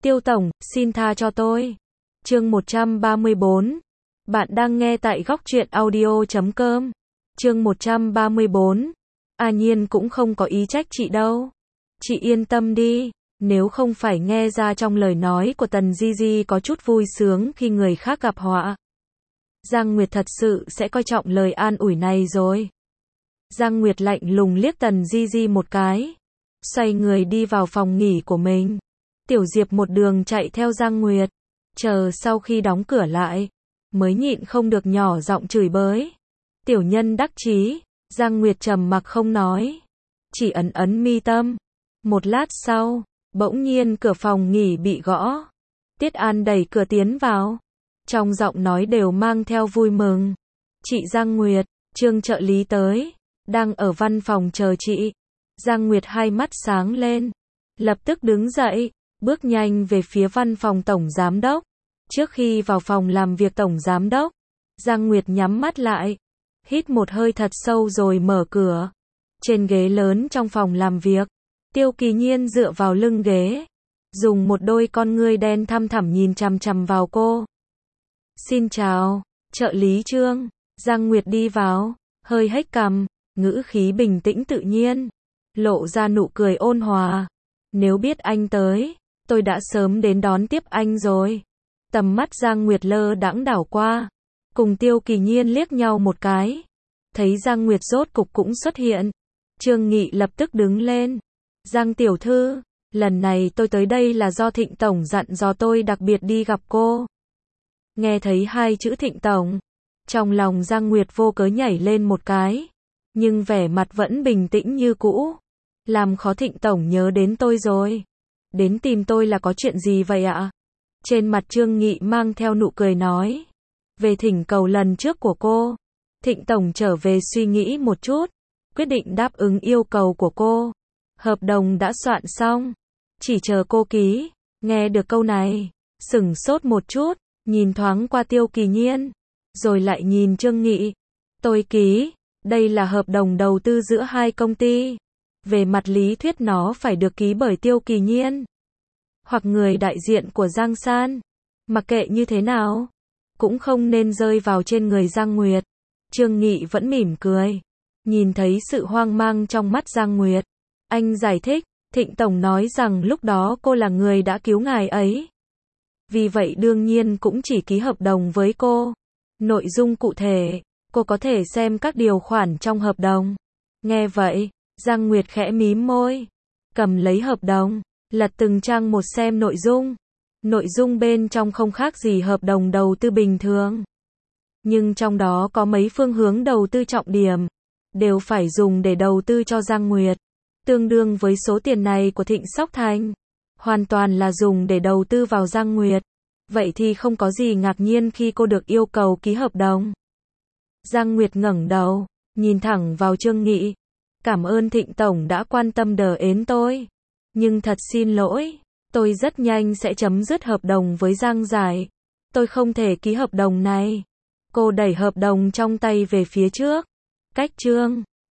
Tiêu tổng, xin tha cho tôi. Chương 134. Bạn đang nghe tại góc truyện audio.com. Chương 134. Nhiên cũng không có ý trách chị đâu. Chị yên tâm đi, nếu không phải nghe ra trong lời nói của Tần Di Di có chút vui sướng khi người khác gặp họa, Giang Nguyệt thật sự sẽ coi trọng lời an ủi này rồi. Giang Nguyệt lạnh lùng liếc Tần Di Di một cái, xoay người đi vào phòng nghỉ của mình. Tiểu Diệp một đường chạy theo Giang Nguyệt, chờ sau khi đóng cửa lại, mới nhịn không được nhỏ giọng chửi bới. Tiểu nhân đắc chí. Giang Nguyệt trầm mặc không nói, chỉ ấn ấn mi tâm. Một lát sau, bỗng nhiên cửa phòng nghỉ bị gõ. Tiết An đẩy cửa tiến vào, trong giọng nói đều mang theo vui mừng. Chị Giang Nguyệt, Trương trợ lý tới, đang ở văn phòng chờ chị. Giang Nguyệt hai mắt sáng lên, lập tức đứng dậy, bước nhanh về phía văn phòng tổng giám đốc. Trước khi vào phòng làm việc tổng giám đốc, Giang Nguyệt nhắm mắt lại, hít một hơi thật sâu rồi mở cửa. Trên ghế lớn trong phòng làm việc, Tiêu Kỳ Nhiên dựa vào lưng ghế, dùng một đôi con ngươi đen thăm thẳm nhìn chằm chằm vào cô. Xin chào, trợ lý Trương. Giang Nguyệt đi vào, hơi hếch cằm, ngữ khí bình tĩnh tự nhiên, lộ ra nụ cười ôn hòa. Nếu biết anh tới, tôi đã sớm đến đón tiếp anh rồi. Tầm mắt Giang Nguyệt lơ đãng đảo qua, cùng Tiêu Kỳ Nhiên liếc nhau một cái, thấy Giang Nguyệt rốt cục cũng xuất hiện. Trương Nghị lập tức đứng lên. Giang tiểu thư, lần này tôi tới đây là do Thịnh tổng dặn dò tôi đặc biệt đi gặp cô. Nghe thấy hai chữ Thịnh tổng, trong lòng Giang Nguyệt vô cớ nhảy lên một cái, nhưng vẻ mặt vẫn bình tĩnh như cũ. Làm khó Thịnh tổng nhớ đến tôi rồi. Đến tìm tôi là có chuyện gì vậy ạ? Trên mặt Trương Nghị mang theo nụ cười nói, về thỉnh cầu lần trước của cô, Thịnh tổng trở về suy nghĩ một chút, quyết định đáp ứng yêu cầu của cô. Hợp đồng đã soạn xong, chỉ chờ cô ký. Nghe được câu này, sửng sốt một chút, nhìn thoáng qua Tiêu Kỳ Nhiên, rồi lại nhìn Trương Nghị. Tôi ký, đây là hợp đồng đầu tư giữa hai công ty. Về mặt lý thuyết nó phải được ký bởi Tiêu Kỳ Nhiên, hoặc người đại diện của Giang San. Mặc kệ như thế nào, cũng không nên rơi vào trên người Giang Nguyệt. Trương Nghị vẫn mỉm cười, nhìn thấy sự hoang mang trong mắt Giang Nguyệt. Anh giải thích, Thịnh tổng nói rằng lúc đó cô là người đã cứu ngài ấy. Vì vậy đương nhiên cũng chỉ ký hợp đồng với cô. Nội dung cụ thể, cô có thể xem các điều khoản trong hợp đồng. Nghe vậy, Giang Nguyệt khẽ mím môi, cầm lấy hợp đồng, lật từng trang một xem nội dung. Nội dung bên trong không khác gì hợp đồng đầu tư bình thường, nhưng trong đó có mấy phương hướng đầu tư trọng điểm, đều phải dùng để đầu tư cho Giang Nguyệt. Tương đương với số tiền này của Thịnh Sóc Thành, hoàn toàn là dùng để đầu tư vào Giang Nguyệt. Vậy thì không có gì ngạc nhiên khi cô được yêu cầu ký hợp đồng. Giang Nguyệt ngẩng đầu, nhìn thẳng vào Trương Nghị. Cảm ơn Thịnh tổng đã quan tâm đờ ến tôi. Nhưng thật xin lỗi, tôi rất nhanh sẽ chấm dứt hợp đồng với Giang Giải. Tôi không thể ký hợp đồng này. Cô đẩy hợp đồng trong tay về phía trước, cách Trương